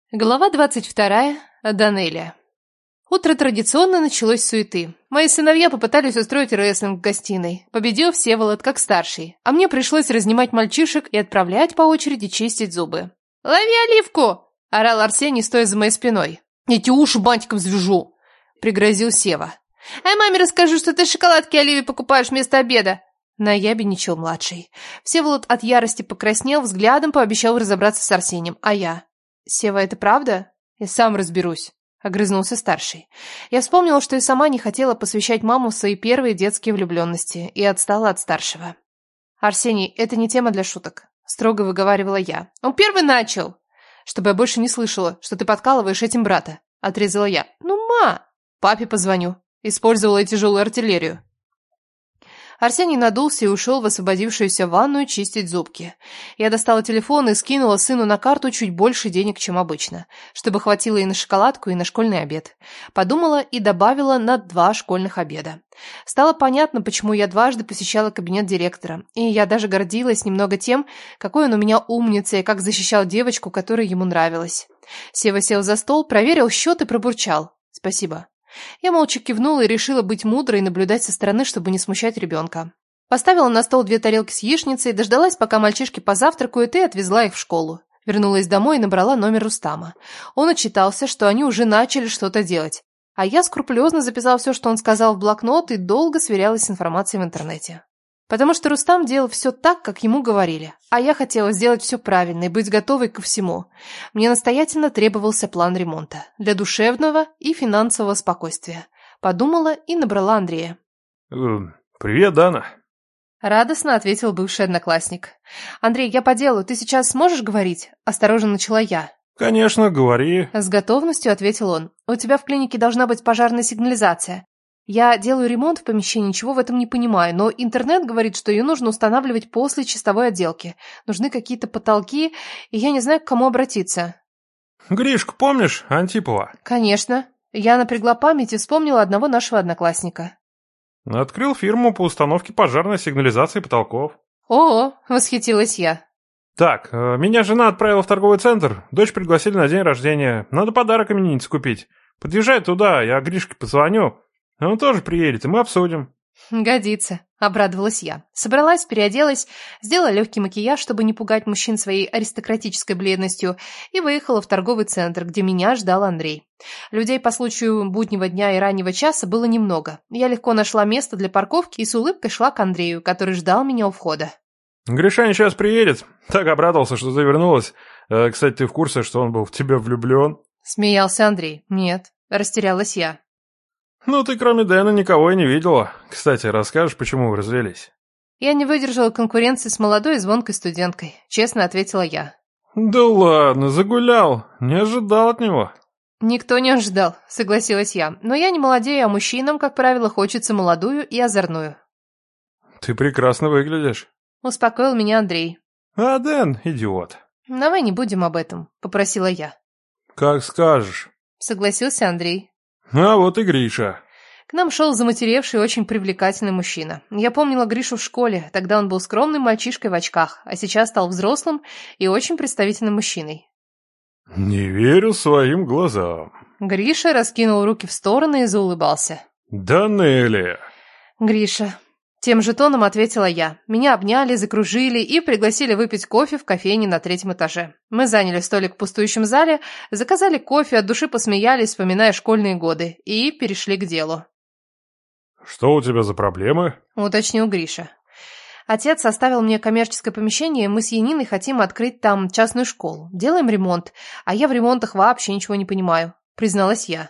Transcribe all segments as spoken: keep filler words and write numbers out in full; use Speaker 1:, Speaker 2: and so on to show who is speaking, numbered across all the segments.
Speaker 1: Глава двадцать вторая. Данелия. Утро традиционно началось с суеты. Мои сыновья попытались устроить рестлинг в гостиной. Победил Всеволод как старший, а мне пришлось разнимать мальчишек и отправлять по очереди чистить зубы. «Лови оливку!» – орал Арсений, стоя за моей спиной. «Я тебе уши бантиком завяжу!» – пригрозил Сева. «А маме расскажи, что ты шоколадки Оливии покупаешь вместо обеда!» Наябедничал младший. Всеволод от ярости покраснел, взглядом пообещал разобраться с Арсением, а я... «Сева, это правда? Я сам разберусь», — огрызнулся старший. Я вспомнила, что и сама не хотела посвящать маму в свои первые детские влюбленности, и отстала от старшего. «Арсений, это не тема для шуток», — строго выговаривала я. «Он первый начал!» «Чтобы я больше не слышала, что ты подкалываешь этим брата», — отрезала я. «Ну, ма!» «Папе позвоню». Использовала и тяжелую артиллерию. Арсений надулся и ушел в освободившуюся ванную чистить зубки. Я достала телефон и скинула сыну на карту чуть больше денег, чем обычно, чтобы хватило и на шоколадку, и на школьный обед. Подумала и добавила на два школьных обеда. Стало понятно, почему я дважды посещала кабинет директора, и я даже гордилась немного тем, какой он у меня умница и как защищал девочку, которая ему нравилась. Сева сел за стол, проверил счет и пробурчал. «Спасибо». Я молча кивнула и решила быть мудрой и наблюдать со стороны, чтобы не смущать ребенка. Поставила на стол две тарелки с яичницей, дождалась, пока мальчишки позавтракают, и отвезла их в школу. Вернулась домой и набрала номер Рустама. Он отчитался, что они уже начали что-то делать. А я скрупулезно записала все, что он сказал, в блокнот и долго сверялась с информацией в интернете. Потому что Рустам делал все так, как ему говорили. А я хотела сделать все правильно и быть готовой ко всему. Мне настоятельно требовался план ремонта. Для душевного и финансового спокойствия. Подумала и набрала Андрея.
Speaker 2: «Привет, Дана».
Speaker 1: Радостно ответил бывший одноклассник. «Андрей, я по делу. Ты сейчас сможешь говорить?» Осторожно начала я.
Speaker 2: «Конечно, говори».
Speaker 1: С готовностью ответил он. «У тебя в клинике должна быть пожарная сигнализация. Я делаю ремонт в помещении, ничего в этом не понимаю, но интернет говорит, что ее нужно устанавливать после чистовой отделки. Нужны какие-то потолки, и я не знаю, к кому обратиться».
Speaker 2: «Гришку помнишь, Антипова?»
Speaker 1: «Конечно». Я напрягла память и вспомнила одного нашего одноклассника.
Speaker 2: «Открыл фирму по установке пожарной сигнализации потолков».
Speaker 1: «О-о», восхитилась я.
Speaker 2: «Так, меня жена отправила в торговый центр, дочь пригласили на день рождения. Надо подарок имениннице купить. Подъезжай туда, я Гришке позвоню. Он тоже приедет, и мы обсудим».
Speaker 1: «Годится», — обрадовалась я. Собралась, переоделась, сделала легкий макияж, чтобы не пугать мужчин своей аристократической бледностью, и выехала в торговый центр, где меня ждал Андрей. Людей по случаю буднего дня и раннего часа было немного. Я легко нашла место для парковки и с улыбкой шла к Андрею, который ждал меня у входа.
Speaker 2: «Гришаня сейчас приедет. Так обрадовался, что ты вернулась. Э, кстати, ты в курсе, что он был в тебя влюблен?»
Speaker 1: Смеялся Андрей. «Нет», — растерялась я.
Speaker 2: «Ну, ты кроме Дэна никого и не видела. Кстати, расскажешь, почему вы развелись?»
Speaker 1: «Я не выдержала конкуренции с молодой и звонкой студенткой», — честно ответила я.
Speaker 2: «Да ладно, загулял. Не ожидал от него».
Speaker 1: «Никто не ожидал», — согласилась я. «Но я не молодею, а мужчинам, как правило, хочется молодую и озорную».
Speaker 2: «Ты прекрасно выглядишь»,
Speaker 1: — успокоил меня Андрей.
Speaker 2: «А Дэн — идиот».
Speaker 1: «Давай не будем об этом», — попросила я.
Speaker 2: «Как скажешь»,
Speaker 1: — согласился Андрей.
Speaker 2: «А вот и Гриша».
Speaker 1: К нам шел заматеревший, очень привлекательный мужчина. Я помнила Гришу в школе, тогда он был скромным мальчишкой в очках, а сейчас стал взрослым и очень представительным мужчиной.
Speaker 2: «Не верю своим глазам».
Speaker 1: Гриша раскинул руки в стороны и заулыбался.
Speaker 2: «Данелия».
Speaker 1: «Гриша». Тем же тоном ответила я. Меня обняли, закружили и пригласили выпить кофе в кофейне на третьем этаже. Мы заняли столик в пустующем зале, заказали кофе, от души посмеялись, вспоминая школьные годы, и перешли к делу.
Speaker 2: «Что у тебя за проблемы?» —
Speaker 1: уточнил Гриша. «Отец оставил мне коммерческое помещение, и мы с Яниной хотим открыть там частную школу. Делаем ремонт, а я в ремонтах вообще ничего не понимаю», — призналась я.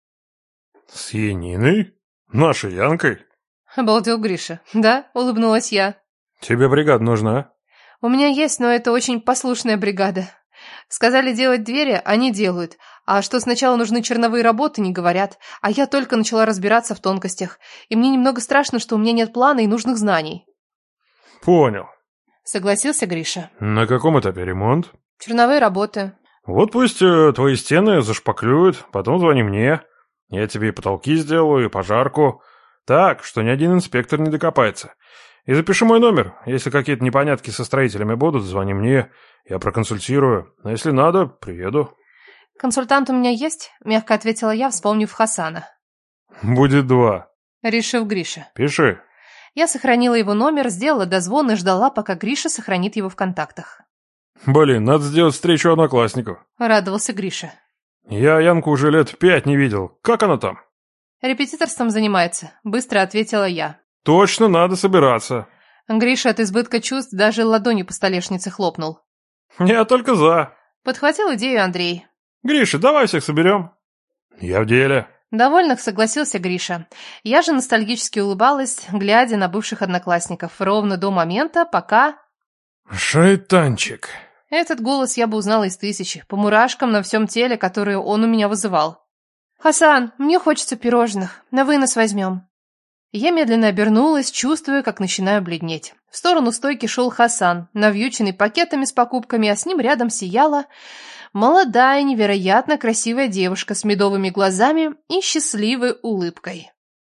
Speaker 2: «С Яниной? Нашей Янкой?»
Speaker 1: — обалдел Гриша. «Да», — улыбнулась я.
Speaker 2: «Тебе бригада нужна?»
Speaker 1: «У меня есть, но это очень послушная бригада. Сказали делать двери, они делают. А что сначала нужны черновые работы, не говорят. А я только начала разбираться в тонкостях. И мне немного страшно, что у меня нет плана и нужных знаний».
Speaker 2: «Понял»,
Speaker 1: — согласился Гриша.
Speaker 2: «На каком этапе ремонт?»
Speaker 1: «Черновые работы».
Speaker 2: «Вот пусть э, твои стены зашпаклюют, потом звони мне. Я тебе и потолки сделаю, и пожарку. Так, что ни один инспектор не докопается. И запиши мой номер. Если какие-то непонятки со строителями будут, звони мне. Я проконсультирую. А если надо, приеду».
Speaker 1: «Консультант у меня есть?» – мягко ответила я, вспомнив Хасана.
Speaker 2: «Будет два»,
Speaker 1: – решил Гриша.
Speaker 2: «Пиши».
Speaker 1: Я сохранила его номер, сделала дозвон и ждала, пока Гриша сохранит его в контактах.
Speaker 2: «Блин, надо сделать встречу одноклассников»,
Speaker 1: – радовался Гриша.
Speaker 2: «Я Янку уже лет пять не видел. Как она там?»
Speaker 1: «Репетиторством занимается», – быстро ответила я.
Speaker 2: «Точно надо собираться».
Speaker 1: Гриша от избытка чувств даже ладонью по столешнице хлопнул.
Speaker 2: «Я только за».
Speaker 1: Подхватил идею Андрей.
Speaker 2: «Гриша, давай всех соберем». «Я в деле».
Speaker 1: Довольно согласился Гриша. Я же ностальгически улыбалась, глядя на бывших одноклассников, ровно до момента, пока...
Speaker 2: «Шайтанчик».
Speaker 1: Этот голос я бы узнала из тысячи, по мурашкам на всем теле, которые он у меня вызывал. «Хасан, мне хочется пирожных, на вынос возьмем». Я медленно обернулась, чувствуя, как начинаю бледнеть. В сторону стойки шел Хасан, навьюченный пакетами с покупками, а с ним рядом сияла молодая, невероятно красивая девушка с медовыми глазами и счастливой улыбкой.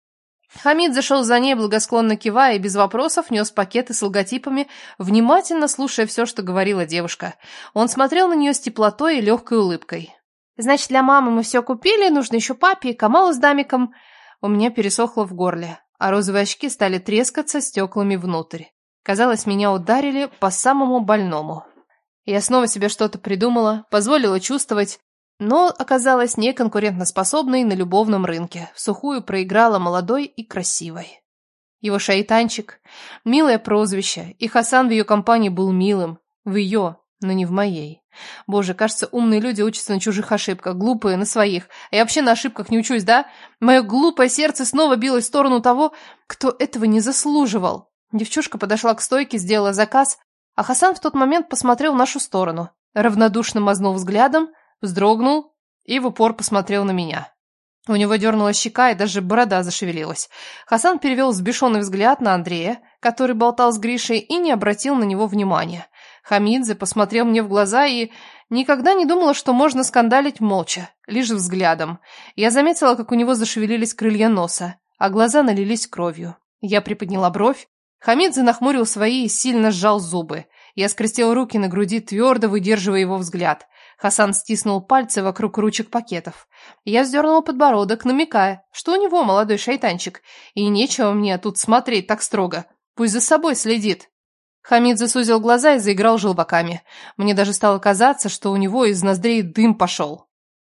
Speaker 1: Хамид зашел за ней, благосклонно кивая, и без вопросов нес пакеты с логотипами, внимательно слушая все, что говорила девушка. Он смотрел на нее с теплотой и легкой улыбкой. «Значит, для мамы мы все купили, нужно еще папе и Камалу с Дамиком». У меня пересохло в горле, а розовые очки стали трескаться стеклами внутрь. Казалось, меня ударили по самому больному. Я снова себе что-то придумала, позволила чувствовать, но оказалась неконкурентоспособной на любовном рынке. Всухую проиграла молодой и красивой. Его шайтанчик, милое прозвище, и Хасан в ее компании был милым. В ее, но не в моей. Боже, кажется, умные люди учатся на чужих ошибках, глупые на своих. А я вообще на ошибках не учусь, да? Мое глупое сердце снова билось в сторону того, кто этого не заслуживал. Девчушка подошла к стойке, сделала заказ, а Хасан в тот момент посмотрел в нашу сторону, равнодушно мазнул взглядом, вздрогнул и в упор посмотрел на меня. У него дернулась щека и даже борода зашевелилась. Хасан перевел взбешенный взгляд на Андрея, который болтал с Гришей, и не обратил на него внимания. Хамидзе посмотрел мне в глаза и... Никогда не думала, что можно скандалить молча, лишь взглядом. Я заметила, как у него зашевелились крылья носа, а глаза налились кровью. Я приподняла бровь. Хамидзе нахмурил свои и сильно сжал зубы. Я скрестил руки на груди, твердо выдерживая его взгляд. Хасан стиснул пальцы вокруг ручек пакетов. Я вздернула подбородок, намекая, что у него молодой шайтанчик, и нечего мне тут смотреть так строго. Пусть за собой следит. Хамидзе сузил глаза и заиграл желваками. Мне даже стало казаться, что у него из ноздрей дым пошел.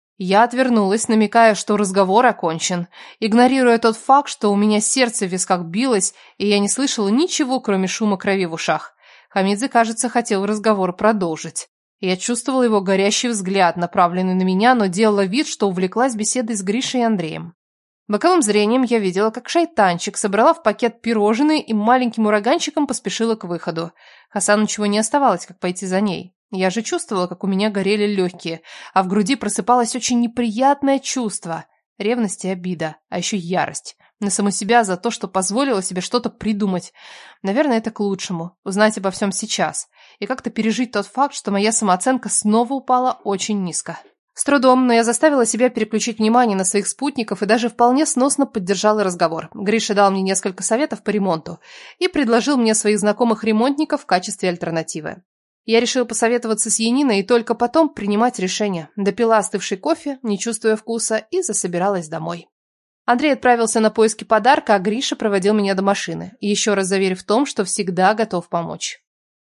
Speaker 1: Я отвернулась, намекая, что разговор окончен, игнорируя тот факт, что у меня сердце в висках билось, и я не слышала ничего, кроме шума крови в ушах. Хамидзе, кажется, хотел разговор продолжить. Я чувствовала его горящий взгляд, направленный на меня, но делала вид, что увлеклась беседой с Гришей и Андреем. Боковым зрением я видела, как шайтанчик собрала в пакет пирожные и маленьким ураганчиком поспешила к выходу. Хасану ничего не оставалось, как пойти за ней. Я же чувствовала, как у меня горели легкие, а в груди просыпалось очень неприятное чувство. Ревность и обида, а еще ярость. На саму себя за то, что позволила себе что-то придумать. Наверное, это к лучшему. Узнать обо всем сейчас. И как-то пережить тот факт, что моя самооценка снова упала очень низко. С трудом, но я заставила себя переключить внимание на своих спутников и даже вполне сносно поддержала разговор. Гриша дал мне несколько советов по ремонту и предложил мне своих знакомых ремонтников в качестве альтернативы. Я решила посоветоваться с Яниной и только потом принимать решение. Допила остывший кофе, не чувствуя вкуса, и засобиралась домой. Андрей отправился на поиски подарка, а Гриша проводил меня до машины, еще раз заверив в том, что всегда готов помочь.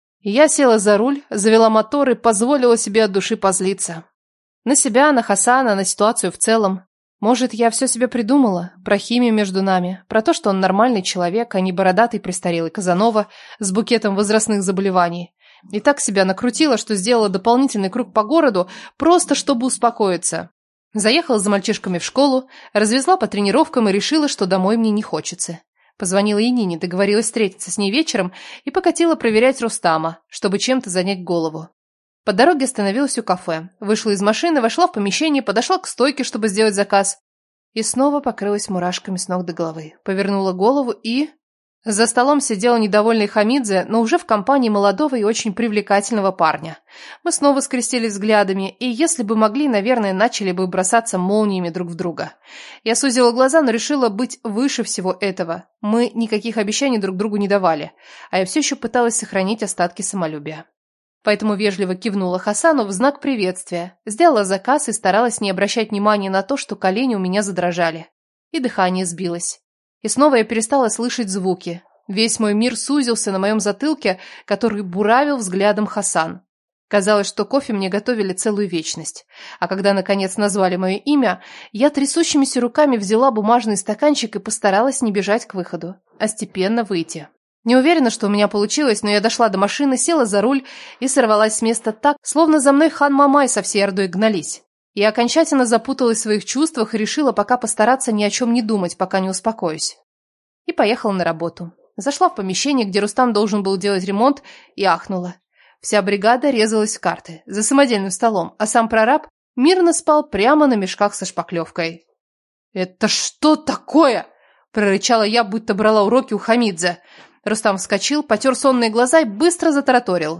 Speaker 1: Я села за руль, завела мотор и позволила себе от души позлиться. На себя, на Хасана, на ситуацию в целом. Может, я все себе придумала? Про химию между нами, про то, что он нормальный человек, а не бородатый престарелый Казанова с букетом возрастных заболеваний. И так себя накрутила, что сделала дополнительный круг по городу, просто чтобы успокоиться. Заехала за мальчишками в школу, развезла по тренировкам и решила, что домой мне не хочется. Позвонила Янине, договорилась встретиться с ней вечером и покатила проверять Рустама, чтобы чем-то занять голову. По дороге остановилась у кафе, вышла из машины, вошла в помещение, подошла к стойке, чтобы сделать заказ. И снова покрылась мурашками с ног до головы. Повернула голову и... За столом сидел недовольный Хамидзе, но уже в компании молодого и очень привлекательного парня. Мы снова скрестились взглядами, и если бы могли, наверное, начали бы бросаться молниями друг в друга. Я сузила глаза, но решила быть выше всего этого. Мы никаких обещаний друг другу не давали, а я все еще пыталась сохранить остатки самолюбия. поэтому вежливо кивнула Хасану в знак приветствия, сделала заказ и старалась не обращать внимания на то, что колени у меня задрожали. И дыхание сбилось. И снова я перестала слышать звуки. Весь мой мир сузился на моем затылке, который буравил взглядом Хасан. Казалось, что кофе мне готовили целую вечность. А когда, наконец, назвали мое имя, я трясущимися руками взяла бумажный стаканчик и постаралась не бежать к выходу, а степенно выйти. Не уверена, что у меня получилось, но я дошла до машины, села за руль и сорвалась с места так, словно за мной хан Мамай со всей ордой гнались. Я окончательно запуталась в своих чувствах и решила пока постараться ни о чем не думать, пока не успокоюсь. И поехала на работу. Зашла в помещение, где Рустам должен был делать ремонт, и ахнула. Вся бригада резалась в карты за самодельным столом, а сам прораб мирно спал прямо на мешках со шпаклевкой. «Это что такое?» – прорычала я, будто брала уроки у Хамидзе. Рустам вскочил, потер сонные глаза и быстро затараторил.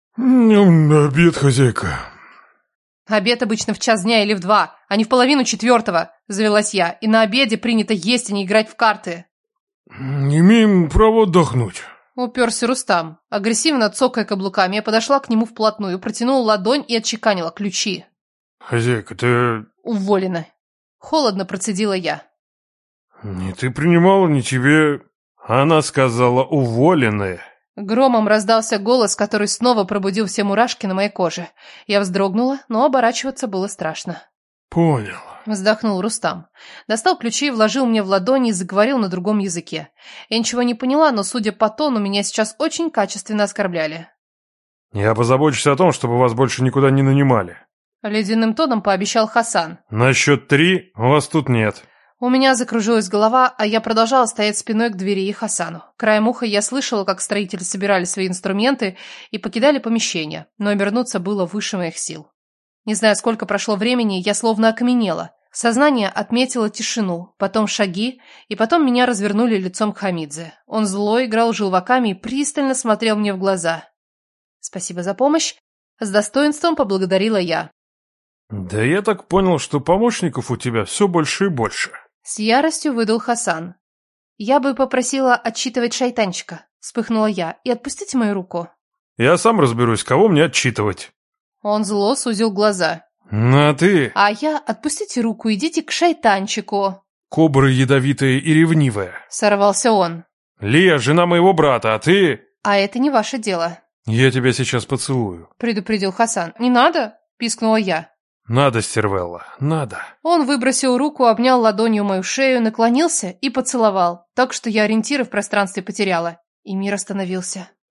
Speaker 2: «Обед, хозяйка».
Speaker 1: «Обед обычно в час дня или в два, а не в половину четвертого», – завелась я. «И на обеде принято есть, а не играть в карты».
Speaker 2: «Имеем право отдохнуть».
Speaker 1: Уперся Рустам. Агрессивно цокая каблуками, я подошла к нему вплотную, протянула ладонь и отчеканила ключи.
Speaker 2: «Хозяйка, ты...»
Speaker 1: «Уволена». Холодно процедила я.
Speaker 2: «Не ты принимала, не тебе...» Она сказала «уволены».
Speaker 1: Громом раздался голос, который снова пробудил все мурашки на моей коже. Я вздрогнула, но оборачиваться было страшно.
Speaker 2: «Понял».
Speaker 1: Вздохнул Рустам. Достал ключи, вложил мне в ладони и заговорил на другом языке. Я ничего не поняла, но, судя по тону, меня сейчас очень качественно оскорбляли.
Speaker 2: «Я позабочусь о том, чтобы вас больше никуда не нанимали».
Speaker 1: Ледяным тоном пообещал Хасан.
Speaker 2: «На счет три вас тут нет».
Speaker 1: У меня закружилась голова, а я продолжала стоять спиной к двери и Хасану. Краем уха я слышала, как строители собирали свои инструменты и покидали помещение, но обернуться было выше моих сил. Не знаю, сколько прошло времени, я словно окаменела. Сознание отметило тишину, потом шаги, и потом меня развернули лицом к Хамидзе. Он зло играл желваками и пристально смотрел мне в глаза. «Спасибо за помощь», — с достоинством поблагодарила я.
Speaker 2: «Да я так понял, что помощников у тебя все больше и больше».
Speaker 1: С яростью выдал Хасан. «Я бы попросила отчитывать шайтанчика», — вспыхнула я, — «и отпустите мою руку».
Speaker 2: «Я сам разберусь, кого мне отчитывать».
Speaker 1: Он зло сузил глаза.
Speaker 2: «Ну а ты...»
Speaker 1: «А я, отпустите руку, идите к шайтанчику».
Speaker 2: «Кобра ядовитая и ревнивая».
Speaker 1: Сорвался он.
Speaker 2: «Лия, жена моего брата, а ты...»
Speaker 1: «А это не ваше дело».
Speaker 2: «Я тебя сейчас поцелую»,
Speaker 1: — предупредил Хасан. «Не надо?» — пискнула я.
Speaker 2: «Надо, Стервелла, надо».
Speaker 1: Он выбросил руку, обнял ладонью мою шею, наклонился и поцеловал, так что я ориентиры в пространстве потеряла, и мир остановился.